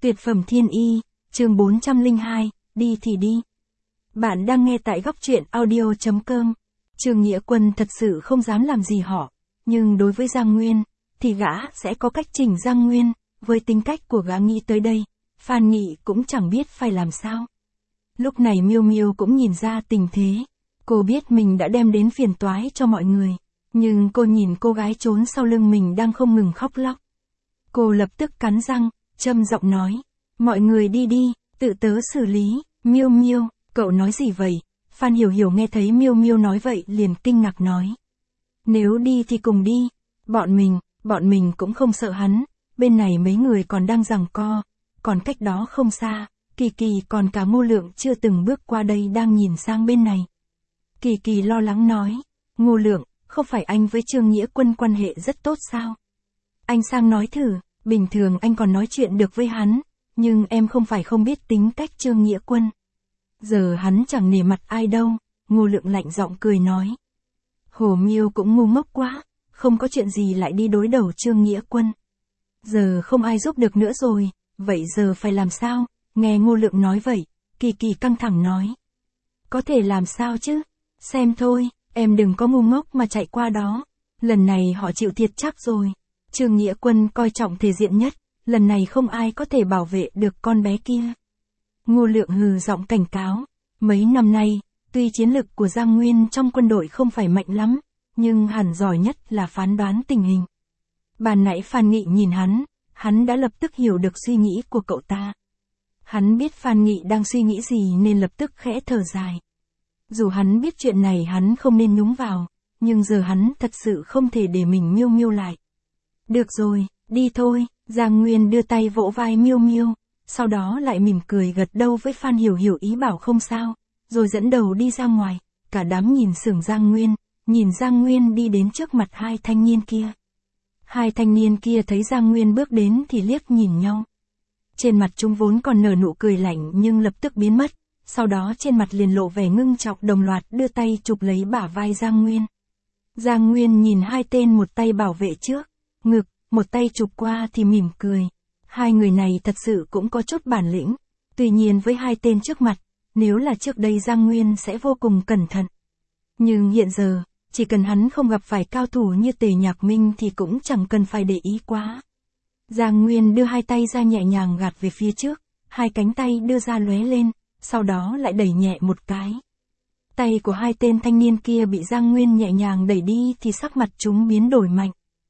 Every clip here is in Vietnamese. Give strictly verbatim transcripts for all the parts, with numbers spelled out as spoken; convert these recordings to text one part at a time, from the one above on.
Tuyệt phẩm thiên y, chương bốn trăm lẻ hai, đi thì đi. Bạn đang nghe tại góc truyện audio chấm com. Trương Nghĩa Quân thật sự không dám làm gì họ, nhưng đối với Giang Nguyên, thì gã sẽ có cách chỉnh Giang Nguyên, với tính cách của gã nghĩ tới đây, Phan Nghị cũng chẳng biết phải làm sao. Lúc này Miêu Miêu cũng nhìn ra tình thế, cô biết mình đã đem đến phiền toái cho mọi người, nhưng cô nhìn cô gái trốn sau lưng mình đang không ngừng khóc lóc. Cô lập tức cắn răng, trầm giọng nói, mọi người đi đi, tự tớ xử lý. Miêu Miêu, cậu nói gì vậy? Phan Hiểu Hiểu nghe thấy Miêu Miêu nói vậy liền kinh ngạc nói. Nếu đi thì cùng đi, bọn mình, bọn mình cũng không sợ hắn, bên này mấy người còn đang giằng co, còn cách đó không xa, Kỳ Kỳ còn cả Ngô Lượng chưa từng bước qua đây đang nhìn sang bên này. Kỳ Kỳ lo lắng nói, Ngô Lượng, không phải anh với Trương Nghĩa Quân quan hệ rất tốt sao? Anh sang nói thử, bình thường anh còn nói chuyện được với hắn, nhưng em không phải không biết tính cách Trương Nghĩa Quân. Giờ hắn chẳng nể mặt ai đâu, Ngô Lượng lạnh giọng cười nói. Hồ Miêu cũng ngu ngốc quá, không có chuyện gì lại đi đối đầu Trương Nghĩa Quân. Giờ không ai giúp được nữa rồi, vậy giờ phải làm sao? Nghe Ngô Lượng nói vậy, Kỳ Kỳ căng thẳng nói. Có thể làm sao chứ? Xem thôi, em đừng có ngu ngốc mà chạy qua đó. Lần này họ chịu thiệt chắc rồi. Trương Nghĩa Quân coi trọng thể diện nhất, lần này không ai có thể bảo vệ được con bé kia. Ngô Lượng hừ giọng cảnh cáo, mấy năm nay, tuy chiến lực của Giang Nguyên trong quân đội không phải mạnh lắm, nhưng hẳn giỏi nhất là phán đoán tình hình. Ban nãy Phan Nghị nhìn hắn, hắn đã lập tức hiểu được suy nghĩ của cậu ta. Hắn biết Phan Nghị đang suy nghĩ gì nên lập tức khẽ thở dài. Dù hắn biết chuyện này hắn không nên nhúng vào, nhưng giờ hắn thật sự không thể để mình Miêu Miêu lại. Được rồi, đi thôi. Giang Nguyên đưa tay vỗ vai Miêu Miêu, sau đó lại mỉm cười gật đầu với Phan Hiểu Hiểu ý bảo không sao, rồi dẫn đầu đi ra ngoài, cả đám nhìn sững Giang Nguyên, nhìn Giang Nguyên đi đến trước mặt hai thanh niên kia. Hai thanh niên kia thấy Giang Nguyên bước đến thì liếc nhìn nhau. Trên mặt chúng vốn còn nở nụ cười lạnh nhưng lập tức biến mất, sau đó trên mặt liền lộ vẻ ngưng trọng đồng loạt đưa tay chụp lấy bả vai Giang Nguyên. Giang Nguyên nhìn hai tên một tay bảo vệ trước, ngực, một tay chụp qua thì mỉm cười. Hai người này thật sự cũng có chút bản lĩnh. Tuy nhiên với hai tên trước mặt, nếu là trước đây Giang Nguyên sẽ vô cùng cẩn thận. Nhưng hiện giờ, chỉ cần hắn không gặp phải cao thủ như Tề Nhạc Minh thì cũng chẳng cần phải để ý quá. Giang Nguyên đưa hai tay ra nhẹ nhàng gạt về phía trước, hai cánh tay đưa ra lóe lên, sau đó lại đẩy nhẹ một cái. Tay của hai tên thanh niên kia bị Giang Nguyên nhẹ nhàng đẩy đi thì sắc mặt chúng biến đổi mạnh.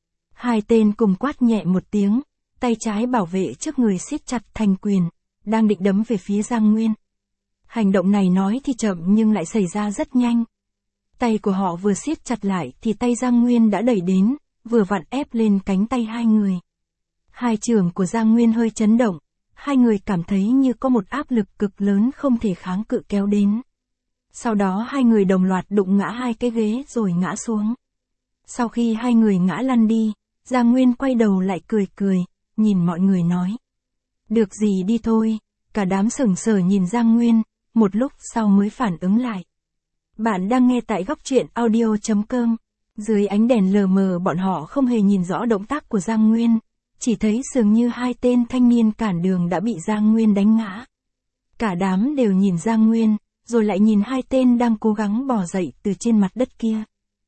Hai tên cùng quát nhẹ một tiếng, tay trái bảo vệ trước người siết chặt thành quyền, đang định đấm về phía Giang Nguyên. Hành động này nói thì chậm nhưng lại xảy ra rất nhanh. Tay của họ vừa siết chặt lại thì tay Giang Nguyên đã đẩy đến, vừa vặn ép lên cánh tay hai người. Hai chưởng của Giang Nguyên hơi chấn động, hai người cảm thấy như có một áp lực cực lớn không thể kháng cự kéo đến. Sau đó hai người đồng loạt đụng ngã hai cái ghế rồi ngã xuống. Sau khi hai người ngã lăn đi, Giang Nguyên quay đầu lại cười cười, nhìn mọi người nói. Được gì đi thôi, cả đám sững sờ nhìn Giang Nguyên, một lúc sau mới phản ứng lại. Bạn đang nghe tại góc truyện audio chấm com. Dưới ánh đèn lờ mờ bọn họ không hề nhìn rõ động tác của Giang Nguyên, chỉ thấy dường như hai tên thanh niên cản đường đã bị Giang Nguyên đánh ngã. Cả đám đều nhìn Giang Nguyên, rồi lại nhìn hai tên đang cố gắng bò dậy từ trên mặt đất kia.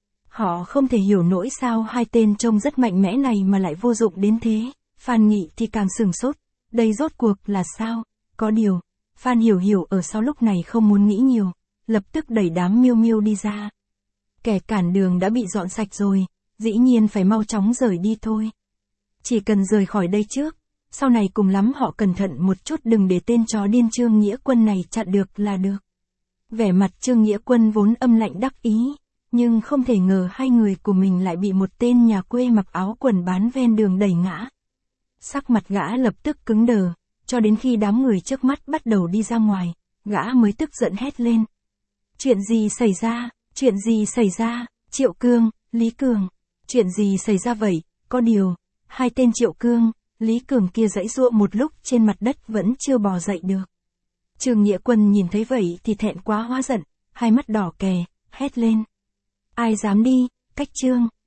Họ không thể hiểu nổi sao hai tên trông rất mạnh mẽ này mà lại vô dụng đến thế. Phan Nghị thì càng sửng sốt, đây rốt cuộc là sao? Có điều, Phan Hiểu Hiểu ở sau lúc này không muốn nghĩ nhiều, lập tức đẩy đám Miêu Miêu đi ra. Kẻ cản đường đã bị dọn sạch rồi, dĩ nhiên phải mau chóng rời đi thôi. Chỉ cần rời khỏi đây trước, sau này cùng lắm họ cẩn thận một chút đừng để tên chó điên Trương Nghĩa Quân này chặn được là được. Vẻ mặt Trương Nghĩa Quân vốn âm lạnh đắc ý, nhưng không thể ngờ hai người của mình lại bị một tên nhà quê mặc áo quần bán ven đường đẩy ngã. Sắc mặt gã lập tức cứng đờ, cho đến khi đám người trước mắt bắt đầu đi ra ngoài, gã mới tức giận hét lên. Chuyện gì xảy ra, chuyện gì xảy ra, Triệu Cương, Lý Cường, chuyện gì xảy ra vậy? Có điều, hai tên Triệu Cương, Lý Cường kia giãy giụa một lúc trên mặt đất vẫn chưa bò dậy được. Trương Nghĩa Quân nhìn thấy vậy thì thẹn quá hóa giận, hai mắt đỏ kè, hét lên. Ai dám đi, cách Trương,